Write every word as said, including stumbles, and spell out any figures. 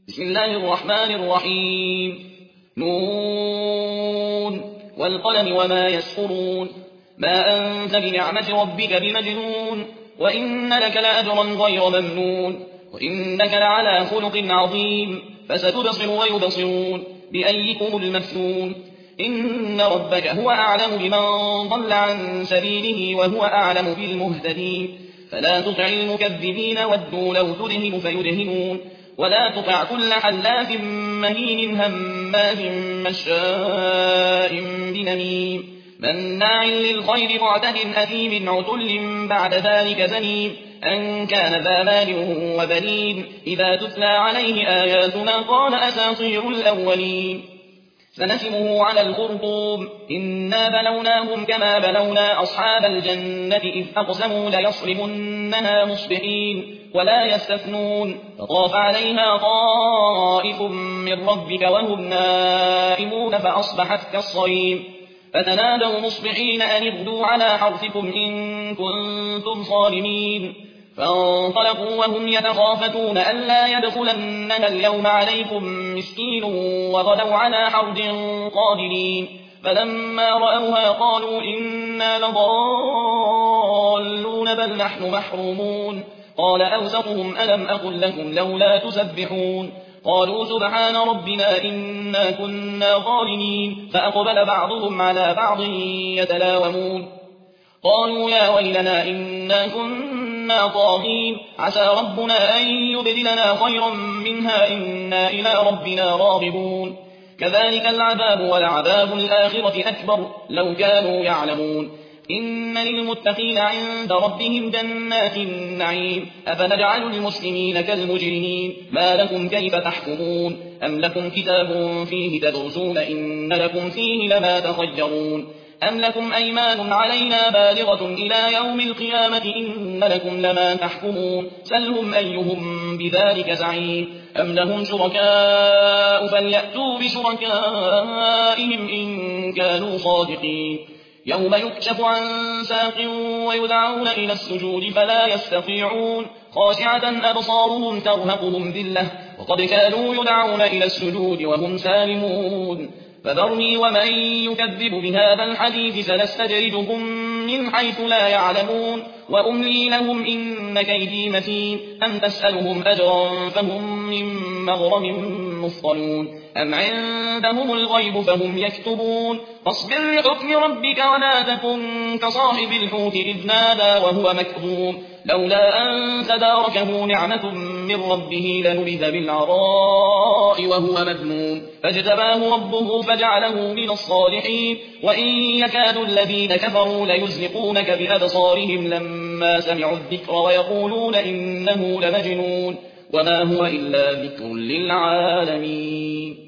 بسم الله الرحمن الرحيم نون والقلم وما يسطرون ما أنت بنعمة ربك بمجنون وإن لك لأجرا غير ممنون وإنك لعلى خلق عظيم فستبصر ويبصرون بأيكم المفتون إن ربك هو أعلم بمن ضل عن سبيله وهو أعلم بالمهتدين فلا تطع المكذبين ودوا لو تدهن فيدهنون ولا تطع كل حلاف مهين هماز مشاء بنميم مناع للخير معتد أثيم عتل بعد ذلك زنيم أن كان ذا مال وبنين إذا تتلى عليه آياتنا قال أساطير الأولين سنسمه على الخرطوم إنا بلوناهم كما بلونا أصحاب الجنة إذ أقسموا ليصرمنها مصبحين ولا يستثنون فطاف عليها طائف من ربك وهم نائمون فأصبحت كالصريم فتنادوا مصبحين أن اغدوا على حرثكم إن كنتم صارمين فانطلقوا وهم يتخافتون ألا يدخلنها اليوم عليكم مسكين وغدوا على حرد قادرين فلما رأوها قالوا إنا لضالون بل نحن محرومون قال أوسطهم ألم أقل لكم لولا تسبحون قالوا سبحان ربنا إنا كنا ظالمين فأقبل بعضهم على بعض يتلاومون قالوا يا ويلنا إنا كنا طاغين عسى ربنا أن يبدلنا خيرا منها إنا إلى ربنا راغبون كذلك العذاب ولعذاب الآخرة أكبر لو كانوا يعلمون إن للمتقين عند ربهم جنات النعيم أفنجعل المسلمين كالمجرمين ما لكم كيف تحكمون أم لكم كتاب فيه تدرسون إن لكم فيه لما تخيرون أم لكم أيمان علينا بالغة إلى يوم القيامة إن لكم لما تحكمون سلهم أيهم بذلك زعيم أم لهم شركاء فليأتوا بشركائهم إن كانوا صادقين يوم يكشف عن ساق ويدعون إلى السجود فلا يستطيعون خاشعة أبصارهم ترهقهم ذلة وقد كانوا يدعون إلى السجود وهم سالمون فذرني ومن يكذب بهذا الحديث سنستدرجهم من حيث لا يعلمون وأملي لهم إن كيدي متين أم تسألهم أجرا فهم من مغرم مثقلون أم عندهم الغيب فهم يكتبون فاصبر لحكم ربك ولا تكن كصاحب الحوت إذ نادى وهو مكظوم لولا أن تداركه نعمة من ربه لنبذ بالعراء وهو مذموم فاجتباه ربه فجعله من الصالحين وإن يكاد الذين كفروا ليزلقونك بأبصارهم لما سمعوا الذكر ويقولون إنه لمجنون وما هو إلا ذكر للعالمين